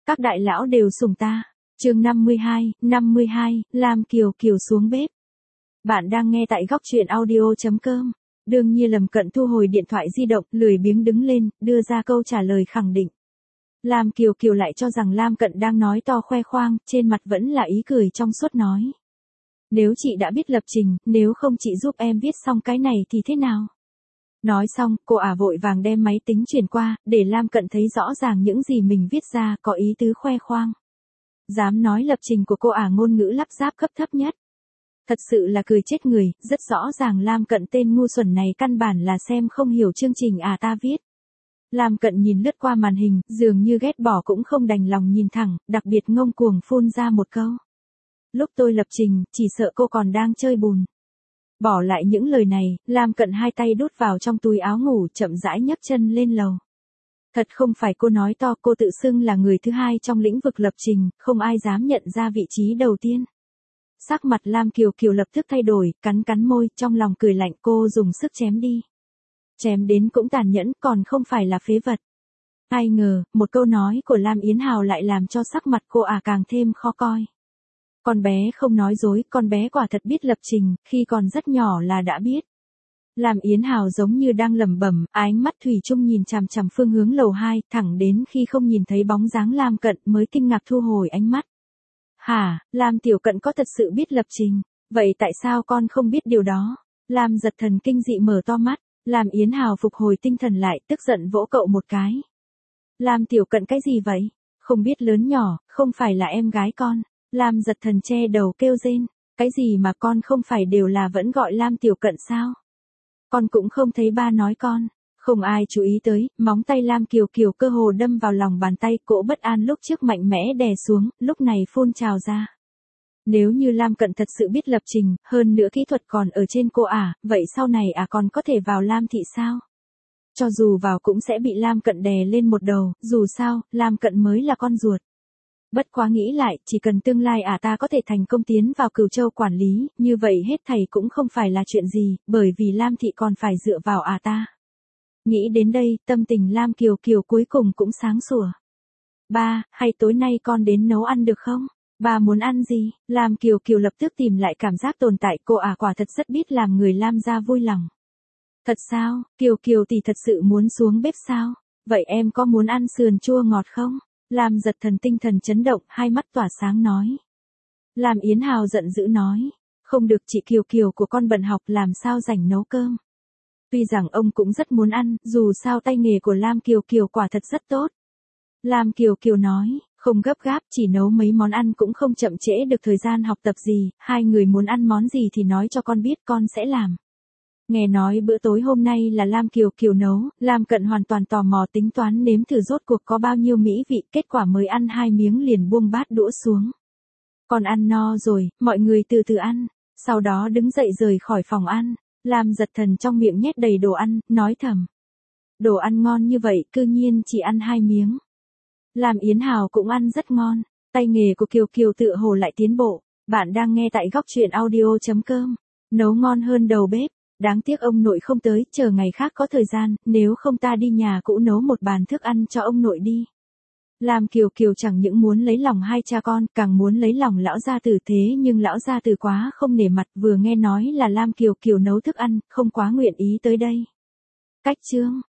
Các đại lão đều sủng ta. Chương 52, Lam Kiều Kiều xuống bếp. Bạn đang nghe tại góc truyện audio.com. Đương nhiên Lâm Cận thu hồi điện thoại di động, lười biếng đứng lên, đưa ra câu trả lời khẳng định. Lam Kiều Kiều lại cho rằng Lam Cận đang nói to khoe khoang, trên mặt vẫn là ý cười trong suốt nói. Nếu chị đã biết lập trình, nếu không chị giúp em viết xong cái này thì thế nào? Nói xong, cô vội vàng đem máy tính chuyển qua, để Lam Cận thấy rõ ràng những gì mình viết ra có ý tứ khoe khoang. Dám nói lập trình của cô ngôn ngữ lắp ráp cấp thấp nhất. Thật sự là cười chết người, rất rõ ràng Lam Cận tên ngu xuẩn này căn bản là xem không hiểu chương trình ta viết. Lam Cận nhìn lướt qua màn hình, dường như ghét bỏ cũng không đành lòng nhìn thẳng, đặc biệt ngông cuồng phun ra một câu. Lúc tôi lập trình, chỉ sợ cô còn đang chơi bùn. Bỏ lại những lời này, Lam Cận hai tay đút vào trong túi áo ngủ chậm rãi nhấc chân lên lầu. Thật không phải cô nói to, cô tự xưng là người thứ hai trong lĩnh vực lập trình, không ai dám nhận ra vị trí đầu tiên. Sắc mặt Lam Kiều Kiều lập tức thay đổi, cắn môi, trong lòng cười lạnh cô dùng sức chém đi. Chém đến cũng tàn nhẫn, còn không phải là phế vật. Ai ngờ, một câu nói của Lam Yến Hào lại làm cho sắc mặt cô càng thêm khó coi. Con bé không nói dối, con bé quả thật biết lập trình, khi còn rất nhỏ là đã biết. Lam Yến Hào giống như đang lẩm bẩm, ánh mắt thủy chung nhìn chằm chằm phương hướng lầu 2, thẳng đến khi không nhìn thấy bóng dáng Lam Cận mới kinh ngạc thu hồi ánh mắt. Hả, Lam Tiểu Cận có thật sự biết lập trình, vậy tại sao con không biết điều đó? Lam Giật Thần kinh dị mở to mắt, Lam Yến Hào phục hồi tinh thần lại, tức giận vỗ cậu một cái. Lam Tiểu Cận cái gì vậy? Không biết lớn nhỏ, không phải là em gái con. Lam Giật Thần che đầu kêu rên, cái gì mà con không phải đều là vẫn gọi Lam Tiểu Cận sao? Con cũng không thấy ba nói con. Không ai chú ý tới, móng tay Lam Kiều Kiều cơ hồ đâm vào lòng bàn tay, cỗ bất an lúc trước mạnh mẽ đè xuống, lúc này phun trào ra. Nếu như Lam Cận thật sự biết lập trình, hơn nữa kỹ thuật còn ở trên cô vậy sau này còn có thể vào Lam thị sao? Cho dù vào cũng sẽ bị Lam Cận đè lên một đầu, dù sao, Lam Cận mới là con ruột. Bất quá nghĩ lại, chỉ cần tương lai ta có thể thành công tiến vào Cửu Châu quản lý, như vậy hết thảy cũng không phải là chuyện gì, bởi vì Lam thị còn phải dựa vào ta. Nghĩ đến đây, tâm tình Lam Kiều Kiều cuối cùng cũng sáng sủa. Ba, hay tối nay con đến nấu ăn được không? Ba muốn ăn gì? Lam Kiều Kiều lập tức tìm lại cảm giác tồn tại, cô quả thật rất biết làm người Lam gia vui lòng. Thật sao, Kiều Kiều tỷ thật sự muốn xuống bếp sao? Vậy em có muốn ăn sườn chua ngọt không? Lam Giật Thần tinh thần chấn động, hai mắt tỏa sáng nói. Lam Yến Hào giận dữ nói. Không được, chị Kiều Kiều của con bận học làm sao rảnh nấu cơm. Tuy rằng ông cũng rất muốn ăn, dù sao tay nghề của Lam Kiều Kiều quả thật rất tốt. Lam Kiều Kiều nói, không gấp gáp, chỉ nấu mấy món ăn cũng không chậm trễ được thời gian học tập gì, hai người muốn ăn món gì thì nói cho con biết con sẽ làm. Nghe nói bữa tối hôm nay là Lam Kiều Kiều nấu, Lam Cận hoàn toàn tò mò tính toán nếm thử rốt cuộc có bao nhiêu mỹ vị, kết quả mới ăn 2 miếng liền buông bát đũa xuống. Con ăn no rồi, mọi người từ từ ăn, sau đó đứng dậy rời khỏi phòng ăn. Lam Giật Thần trong miệng nhét đầy đồ ăn, nói thầm. Đồ ăn ngon như vậy, cư nhiên chỉ ăn 2 miếng. Lam Yến Hào cũng ăn rất ngon, tay nghề của Kiều Kiều tựa hồ lại tiến bộ. Bạn đang nghe tại góc truyện audio.com. Nấu ngon hơn đầu bếp, đáng tiếc ông nội không tới, chờ ngày khác có thời gian, nếu không ta đi nhà cũ nấu một bàn thức ăn cho ông nội đi. Lam Kiều Kiều chẳng những muốn lấy lòng hai cha con, càng muốn lấy lòng lão gia tử, thế nhưng lão gia tử quá không nể mặt, vừa nghe nói là Lam Kiều Kiều nấu thức ăn, không quá nguyện ý tới đây. Cách chương